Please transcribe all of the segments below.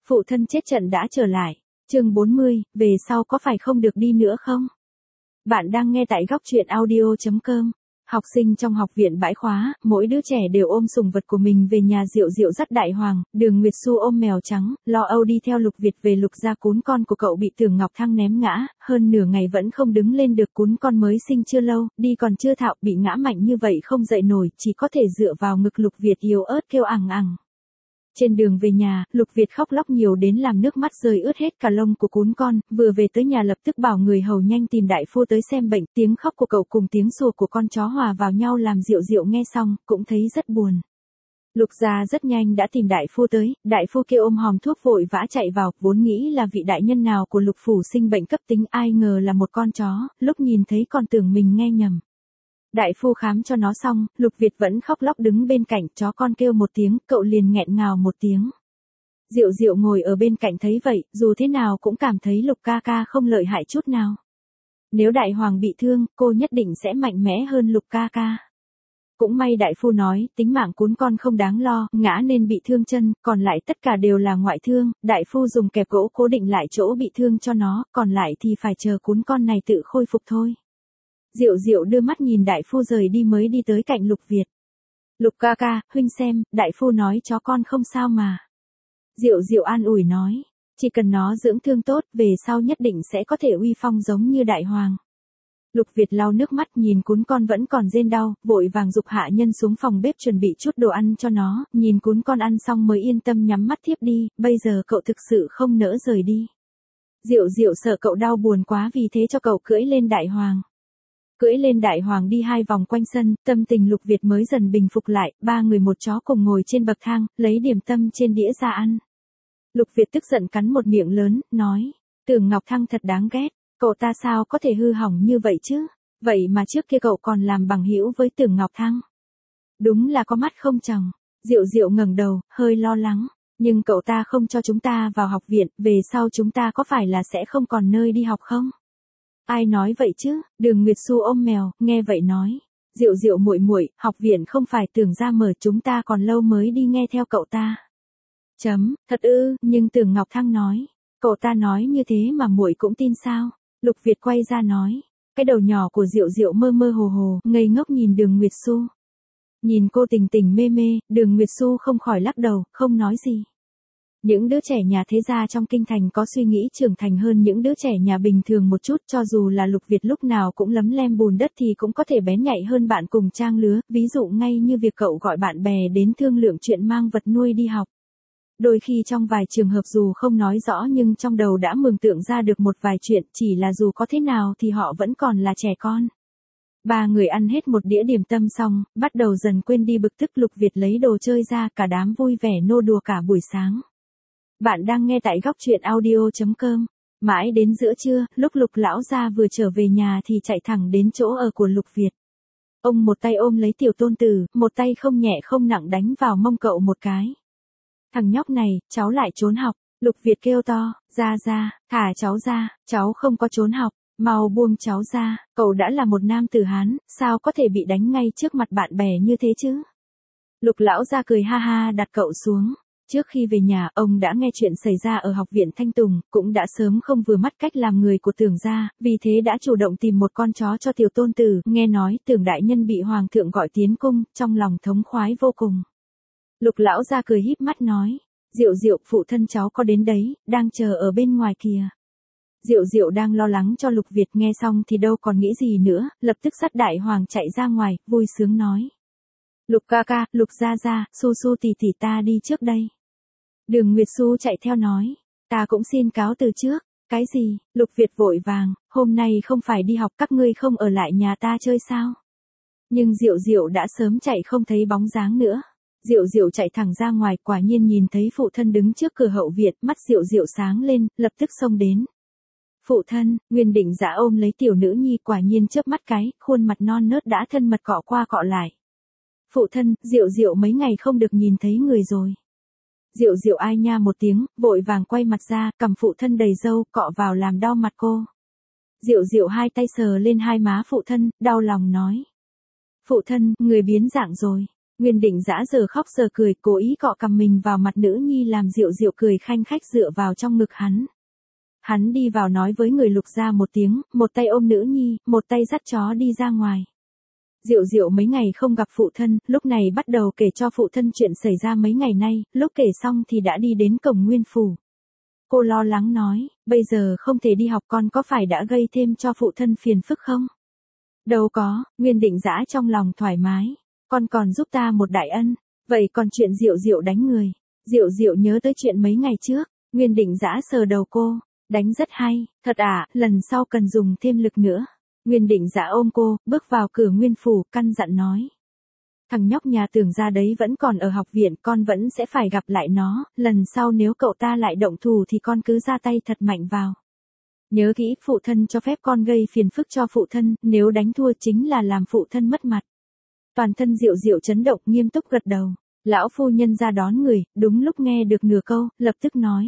Phụ thân chết trận đã trở lại. Chương 40, về sau có phải không được đi nữa không? Bạn đang nghe tại góc truyện audio.com. Học sinh trong học viện bãi khóa, mỗi đứa trẻ đều ôm sủng vật của mình về nhà. Diệu Diệu dắt Đại Hoàng, Đường Nguyệt Xu ôm mèo trắng, lo âu đi theo Lục Việt về. Lục gia cún con của cậu bị Tưởng Ngọc Thăng ném ngã, hơn nửa ngày vẫn không đứng lên được. Cún con mới sinh chưa lâu, đi còn chưa thạo, bị ngã mạnh như vậy không dậy nổi, chỉ có thể dựa vào ngực. Lục Việt yếu ớt kêu ẳng ẳng. Trên đường về nhà, Lục Việt khóc lóc nhiều đến làm nước mắt rơi ướt hết cả lông của cún con. Vừa về tới nhà lập tức bảo người hầu nhanh tìm đại phu tới xem bệnh. Tiếng khóc của cậu cùng tiếng sủa của con chó hòa vào nhau làm Diệu Diệu nghe xong cũng thấy rất buồn. Lục gia rất nhanh đã tìm đại phu tới. Đại phu kia ôm hòm thuốc vội vã chạy vào, vốn nghĩ là vị đại nhân nào của Lục phủ sinh bệnh cấp tính, ai ngờ là một con chó. Lúc nhìn thấy còn tưởng mình nghe nhầm. Đại phu khám cho nó xong, Lục Việt vẫn khóc lóc đứng bên cạnh. Chó con kêu một tiếng, cậu liền nghẹn ngào một tiếng. Diệu Diệu ngồi ở bên cạnh thấy vậy, dù thế nào cũng cảm thấy Lục ca ca không lợi hại chút nào. Nếu Đại Hoàng bị thương, cô nhất định sẽ mạnh mẽ hơn Lục ca ca. Cũng may đại phu nói, tính mạng cún con không đáng lo, ngã nên bị thương chân, còn lại tất cả đều là ngoại thương. Đại phu dùng kẹp gỗ cố định lại chỗ bị thương cho nó, còn lại thì phải chờ cún con này tự khôi phục thôi. Diệu Diệu đưa mắt nhìn đại phu rời đi mới đi tới cạnh Lục Việt. Lục ca ca, huynh xem, đại phu nói chó con không sao mà. Diệu Diệu an ủi nói, chỉ cần nó dưỡng thương tốt, về sau nhất định sẽ có thể uy phong giống như Đại Hoàng. Lục Việt lau nước mắt nhìn cún con vẫn còn rên đau, vội vàng giục hạ nhân xuống phòng bếp chuẩn bị chút đồ ăn cho nó, nhìn cún con ăn xong mới yên tâm nhắm mắt thiếp đi. Bây giờ cậu thực sự không nỡ rời đi. Diệu Diệu sợ cậu đau buồn quá, vì thế cho cậu cưỡi lên Đại Hoàng. Cưỡi lên Đại Hoàng đi 2 vòng quanh sân, tâm tình Lục Việt mới dần bình phục lại. 3 người một chó cùng ngồi trên bậc thang, lấy điểm tâm trên đĩa ra ăn. Lục Việt tức giận cắn một miệng lớn, nói, Tưởng Ngọc Thăng thật đáng ghét, cậu ta sao có thể hư hỏng như vậy chứ, vậy mà trước kia cậu còn làm bằng hữu với Tưởng Ngọc Thăng. Đúng là có mắt không tròng. Diệu Diệu ngẩng đầu, hơi lo lắng, nhưng cậu ta không cho chúng ta vào học viện, về sau chúng ta có phải là sẽ không còn nơi đi học không? Ai nói vậy chứ? Đường Nguyệt Xu ôm mèo, nghe vậy nói, Diệu Diệu muội muội, học viện không phải Tưởng gia mở, chúng ta còn lâu mới đi nghe theo cậu ta. Thật ư? Nhưng Tưởng Ngọc Thăng nói, cậu ta nói như thế mà muội cũng tin sao? Lục Việt quay ra nói, cái đầu nhỏ của Diệu Diệu mơ mơ hồ hồ, ngây ngốc nhìn Đường Nguyệt Xu. Nhìn cô tình tình mê mê, Đường Nguyệt Xu không khỏi lắc đầu, không nói gì. Những đứa trẻ nhà thế gia trong kinh thành có suy nghĩ trưởng thành hơn những đứa trẻ nhà bình thường một chút, cho dù là Lục Việt lúc nào cũng lấm lem bùn đất thì cũng có thể bén nhạy hơn bạn cùng trang lứa, ví dụ ngay như việc cậu gọi bạn bè đến thương lượng chuyện mang vật nuôi đi học. Đôi khi trong vài trường hợp dù không nói rõ nhưng trong đầu đã mường tượng ra được một vài chuyện, chỉ là dù có thế nào thì họ vẫn còn là trẻ con. 3 người ăn hết một đĩa điểm tâm xong, bắt đầu dần quên đi bực tức. Lục Việt lấy đồ chơi ra, cả đám vui vẻ nô đùa cả buổi sáng. Bạn đang nghe tại góc truyện audio.com. Mãi đến giữa trưa, lúc Lục lão gia vừa trở về nhà thì chạy thẳng đến chỗ ở của Lục Việt. Ông một tay ôm lấy tiểu tôn tử, một tay không nhẹ không nặng đánh vào mông cậu một cái. Thằng nhóc này, cháu lại trốn học. Lục Việt kêu to, ra, thả cháu ra, cháu không có trốn học, mau buông cháu ra, cậu đã là một nam tử Hán, sao có thể bị đánh ngay trước mặt bạn bè như thế chứ? Lục lão gia cười ha ha đặt cậu xuống. Trước khi về nhà, ông đã nghe chuyện xảy ra ở học viện Thanh Tùng, cũng đã sớm không vừa mắt cách làm người của Tưởng gia, vì thế đã chủ động tìm một con chó cho tiểu tôn tử. Nghe nói Tưởng đại nhân bị hoàng thượng gọi tiến cung, trong lòng thống khoái vô cùng. Lục lão gia cười híp mắt nói, Diệu Diệu, phụ thân cháu có đến đấy, đang chờ ở bên ngoài kìa. Diệu Diệu đang lo lắng cho Lục Việt, nghe xong thì đâu còn nghĩ gì nữa, lập tức dắt Đại Hoàng chạy ra ngoài, vui sướng nói, Lục ca ca, Lục gia gia, Su Su tỷ tỷ ta đi trước đây. Đường Nguyệt Xu chạy theo nói, ta cũng xin cáo từ trước. Cái gì? Lục Việt vội vàng, hôm nay không phải đi học, các ngươi không ở lại nhà ta chơi sao? Nhưng Diệu Diệu đã sớm chạy không thấy bóng dáng nữa. Diệu Diệu chạy thẳng ra ngoài, quả nhiên nhìn thấy phụ thân đứng trước cửa hậu viện, mắt Diệu Diệu sáng lên, lập tức xông đến. Phụ thân, Nguyên Định Dã ôm lấy tiểu nữ nhi, quả nhiên chớp mắt cái, khuôn mặt non nớt đã thân mật cọ qua cọ lại. Phụ thân, Diệu Diệu mấy ngày không được nhìn thấy người rồi. Diệu Diệu ai nha một tiếng, vội vàng quay mặt ra, cầm phụ thân đầy râu, cọ vào làm đau mặt cô. Diệu Diệu hai tay sờ lên hai má phụ thân, đau lòng nói. Phụ thân, người biến dạng rồi. Nguyên Định Dã giờ khóc giờ cười, cố ý cọ cằm mình vào mặt nữ nhi làm Diệu Diệu cười khanh khách dựa vào trong ngực hắn. Hắn đi vào nói với người Lục gia một tiếng, một tay ôm nữ nhi, một tay dắt chó đi ra ngoài. Diệu Diệu mấy ngày không gặp phụ thân, lúc này bắt đầu kể cho phụ thân chuyện xảy ra mấy ngày nay, lúc kể xong thì đã đi đến cổng Nguyên phủ. Cô lo lắng nói, bây giờ không thể đi học, con có phải đã gây thêm cho phụ thân phiền phức không? Đâu có, Nguyên Định Dã trong lòng thoải mái, con còn giúp ta một đại ân, vậy còn chuyện Diệu Diệu đánh người. Diệu Diệu nhớ tới chuyện mấy ngày trước, Nguyên Định Dã sờ đầu cô, đánh rất hay, thật à, lần sau cần dùng thêm lực nữa. Nguyên Định Dã ôm cô, bước vào cửa Nguyên phủ, căn dặn nói. Thằng nhóc nhà Tưởng gia đấy vẫn còn ở học viện, con vẫn sẽ phải gặp lại nó, lần sau nếu cậu ta lại động thủ thì con cứ ra tay thật mạnh vào. Nhớ kỹ, phụ thân cho phép con gây phiền phức cho phụ thân, nếu đánh thua chính là làm phụ thân mất mặt. Toàn thân Diệu Diệu chấn động, nghiêm túc gật đầu. Lão phu nhân ra đón người, đúng lúc nghe được nửa câu, lập tức nói.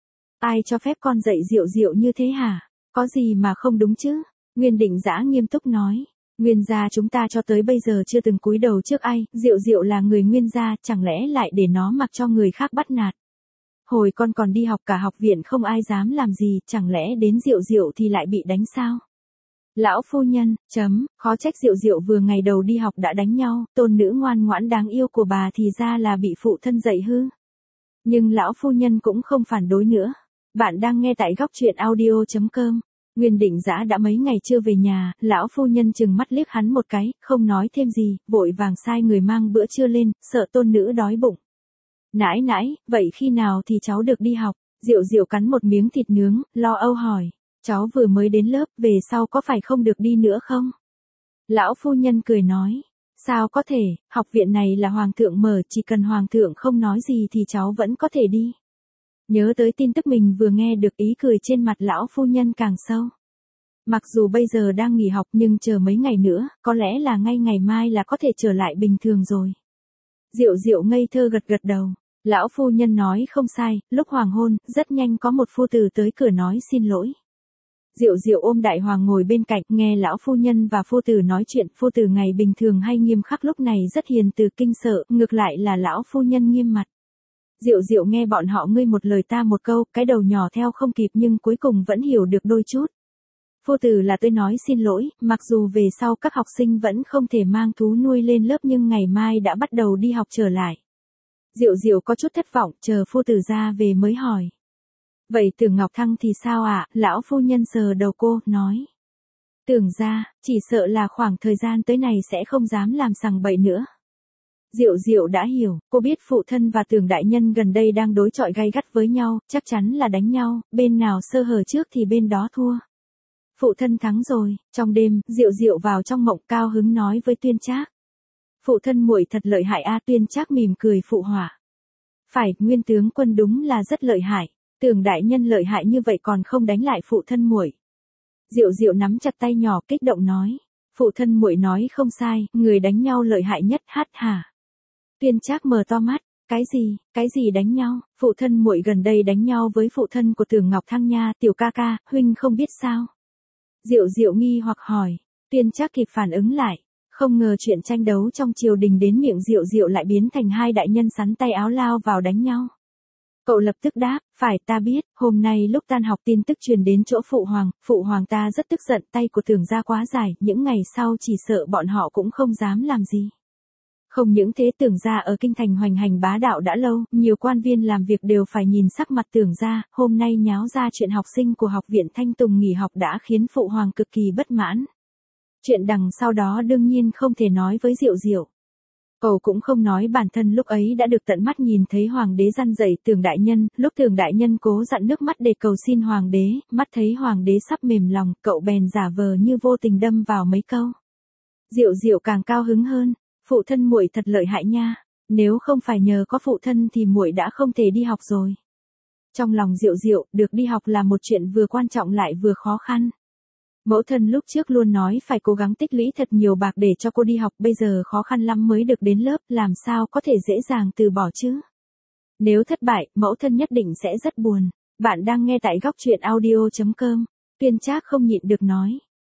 Ai cho phép con dạy Diệu Diệu như thế hả? Có gì mà không đúng chứ? Nguyên Định Dã nghiêm túc nói. Nguyên gia chúng ta cho tới bây giờ chưa từng cúi đầu trước ai, Diệu Diệu là người Nguyên gia, chẳng lẽ lại để nó mặc cho người khác bắt nạt. Hồi con còn đi học cả học viện không ai dám làm gì, chẳng lẽ đến Diệu Diệu thì lại bị đánh sao? Lão phu nhân, khó trách Diệu Diệu vừa ngày đầu đi học đã đánh nhau, tôn nữ ngoan ngoãn đáng yêu của bà thì ra là bị phụ thân dạy hư. Nhưng lão phu nhân cũng không phản đối nữa. Bạn đang nghe tại góc truyện audio.com. Nguyên Định Dã đã mấy ngày chưa về nhà, lão phu nhân chừng mắt liếc hắn một cái, không nói thêm gì, vội vàng sai người mang bữa trưa lên, sợ tôn nữ đói bụng. Nãi nãi, vậy khi nào thì cháu được đi học? Diệu Diệu cắn một miếng thịt nướng, lo âu hỏi. Cháu vừa mới đến lớp, về sau có phải không được đi nữa không? Lão phu nhân cười nói. Sao có thể, học viện này là hoàng thượng mở, chỉ cần hoàng thượng không nói gì thì cháu vẫn có thể đi. Nhớ tới tin tức mình vừa nghe được, ý cười trên mặt lão phu nhân càng sâu. Mặc dù bây giờ đang nghỉ học nhưng chờ mấy ngày nữa, có lẽ là ngay ngày mai là có thể trở lại bình thường rồi. Diệu Diệu ngây thơ gật gật đầu. Lão phu nhân nói không sai, lúc hoàng hôn, rất nhanh có một phu tử tới cửa nói xin lỗi. Diệu Diệu ôm đại hoàng ngồi bên cạnh, nghe lão phu nhân và phu tử nói chuyện, phu tử ngày bình thường hay nghiêm khắc lúc này rất hiền từ kinh sợ, ngược lại là lão phu nhân nghiêm mặt. Diệu Diệu nghe bọn họ ngươi một lời ta một câu, cái đầu nhỏ theo không kịp nhưng cuối cùng vẫn hiểu được đôi chút. Phu tử là tôi nói xin lỗi, mặc dù về sau các học sinh vẫn không thể mang thú nuôi lên lớp nhưng ngày mai đã bắt đầu đi học trở lại. Diệu Diệu có chút thất vọng, chờ phu tử ra về mới hỏi. Vậy Tưởng Ngọc Thăng thì sao ạ? Lão phu nhân sờ đầu cô, nói. Tưởng ra, chỉ sợ là khoảng thời gian tới này sẽ không dám làm sằng bậy nữa. Diệu Diệu đã hiểu, cô biết phụ thân và Tưởng đại nhân gần đây đang đối chọi gay gắt với nhau, chắc chắn là đánh nhau, bên nào sơ hở trước thì bên đó thua. Phụ thân thắng rồi, trong đêm, Diệu Diệu vào trong mộng cao hứng nói với Tuyên Trác. Phụ thân muội thật lợi hại a. Tuyên Trác mỉm cười phụ họa. Phải, Nguyên tướng quân đúng là rất lợi hại, Tưởng đại nhân lợi hại như vậy còn không đánh lại phụ thân muội. Diệu Diệu nắm chặt tay nhỏ kích động nói. Phụ thân muội nói không sai, người đánh nhau lợi hại nhất hát hả. Tuyên Trác mở to mắt, cái gì đánh nhau, phụ thân muội gần đây đánh nhau với phụ thân của Tưởng Ngọc Thăng nha, tiểu ca ca, huynh không biết sao. Diệu Diệu nghi hoặc hỏi, Tuyên Trác kịp phản ứng lại, không ngờ chuyện tranh đấu trong triều đình đến miệng Diệu Diệu lại biến thành hai đại nhân sắn tay áo lao vào đánh nhau. Cậu lập tức đáp, phải ta biết, hôm nay lúc tan học tin tức truyền đến chỗ phụ hoàng ta rất tức giận, tay của Tưởng gia quá dài, những ngày sau chỉ sợ bọn họ cũng không dám làm gì. Không những thế, Tưởng gia ở kinh thành hoành hành bá đạo đã lâu, nhiều quan viên làm việc đều phải nhìn sắc mặt Tưởng gia, hôm nay nháo ra chuyện học sinh của học viện Thanh Tùng nghỉ học đã khiến phụ hoàng cực kỳ bất mãn. Chuyện đằng sau đó đương nhiên không thể nói với Diệu Diệu. Cậu cũng không nói bản thân lúc ấy đã được tận mắt nhìn thấy hoàng đế răn dạy Tưởng đại nhân, lúc Tưởng đại nhân cố dặn nước mắt để cầu xin hoàng đế, mắt thấy hoàng đế sắp mềm lòng, cậu bèn giả vờ như vô tình đâm vào mấy câu. Diệu Diệu càng cao hứng hơn, phụ thân muội thật lợi hại nha, nếu không phải nhờ có phụ thân thì muội đã không thể đi học rồi. Trong lòng Diệu Diệu, được đi học là một chuyện vừa quan trọng lại vừa khó khăn. Mẫu thân lúc trước luôn nói phải cố gắng tích lũy thật nhiều bạc để cho cô đi học, bây giờ khó khăn lắm mới được đến lớp, làm sao có thể dễ dàng từ bỏ chứ. Nếu thất bại, mẫu thân nhất định sẽ rất buồn. Bạn đang nghe tại góc truyện audio.com. Tuyên Trác không nhịn được nói.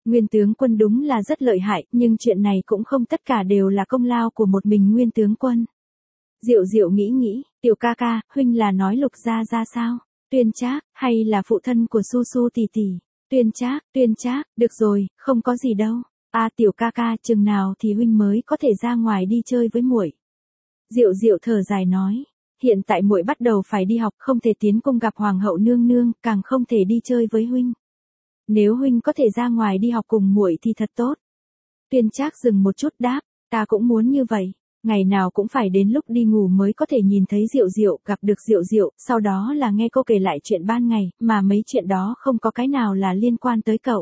Nguyên tướng quân đúng là rất lợi hại, nhưng chuyện này cũng không tất cả đều là công lao của một mình Nguyên tướng quân. Diệu Diệu nghĩ nghĩ, tiểu ca ca, huynh là nói Lục gia ra sao? Tuyên Trác, hay là phụ thân của Su Su tỷ tỷ? Tuyên Trác, được rồi, không có gì đâu. Tiểu ca ca, chừng nào thì huynh mới có thể ra ngoài đi chơi với muội? Diệu Diệu thở dài nói, hiện tại muội bắt đầu phải đi học, không thể tiến cung gặp hoàng hậu nương nương, càng không thể đi chơi với huynh. Nếu huynh có thể ra ngoài đi học cùng muội thì thật tốt. Tuyên Trác dừng một chút đáp, ta cũng muốn như vậy. Ngày nào cũng phải đến lúc đi ngủ mới có thể nhìn thấy Diệu Diệu, gặp được Diệu Diệu, sau đó là nghe cô kể lại chuyện ban ngày, mà mấy chuyện đó không có cái nào là liên quan tới cậu.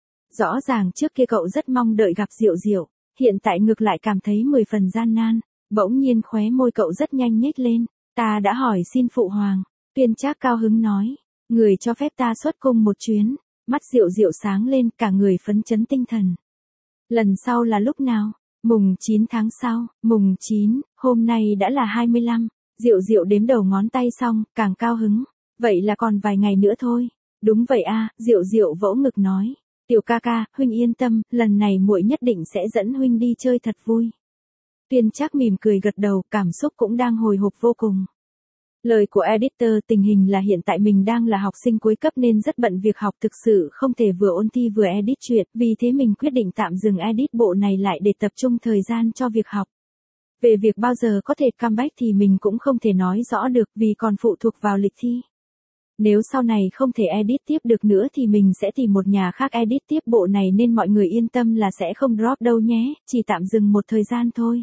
Rõ ràng trước kia cậu rất mong đợi gặp Diệu Diệu, hiện tại ngược lại cảm thấy 10 phần gian nan. Bỗng nhiên khóe môi cậu rất nhanh nhếch lên, ta đã hỏi xin phụ hoàng. Tuyên Trác cao hứng nói, người cho phép ta xuất cung một chuyến. Mắt Diệu Diệu sáng lên, cả người phấn chấn tinh thần. Lần sau là lúc nào? Mùng 9 tháng sau, mùng 9, hôm nay đã là 25. Diệu Diệu đếm đầu ngón tay xong, càng cao hứng. Vậy là còn vài ngày nữa thôi. Đúng vậy Diệu Diệu vỗ ngực nói. Tiểu ca ca, huynh yên tâm, lần này muội nhất định sẽ dẫn huynh đi chơi thật vui. Tuyên Trác mỉm cười gật đầu, cảm xúc cũng đang hồi hộp vô cùng. Lời của editor, tình hình là hiện tại mình đang là học sinh cuối cấp nên rất bận việc học, thực sự không thể vừa ôn thi vừa edit truyện, vì thế mình quyết định tạm dừng edit bộ này lại để tập trung thời gian cho việc học. Về việc bao giờ có thể comeback thì mình cũng không thể nói rõ được vì còn phụ thuộc vào lịch thi. Nếu sau này không thể edit tiếp được nữa thì mình sẽ tìm một nhà khác edit tiếp bộ này nên mọi người yên tâm là sẽ không drop đâu nhé, chỉ tạm dừng một thời gian thôi.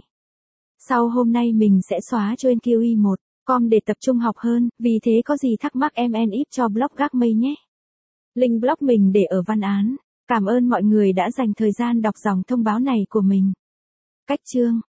Sau hôm nay mình sẽ xóa cho NQI1.com để tập trung học hơn, vì thế có gì thắc mắc em inbox cho blog Gác Mây nhé. Link blog mình để ở văn án. Cảm ơn mọi người đã dành thời gian đọc dòng thông báo này của mình. Cách chương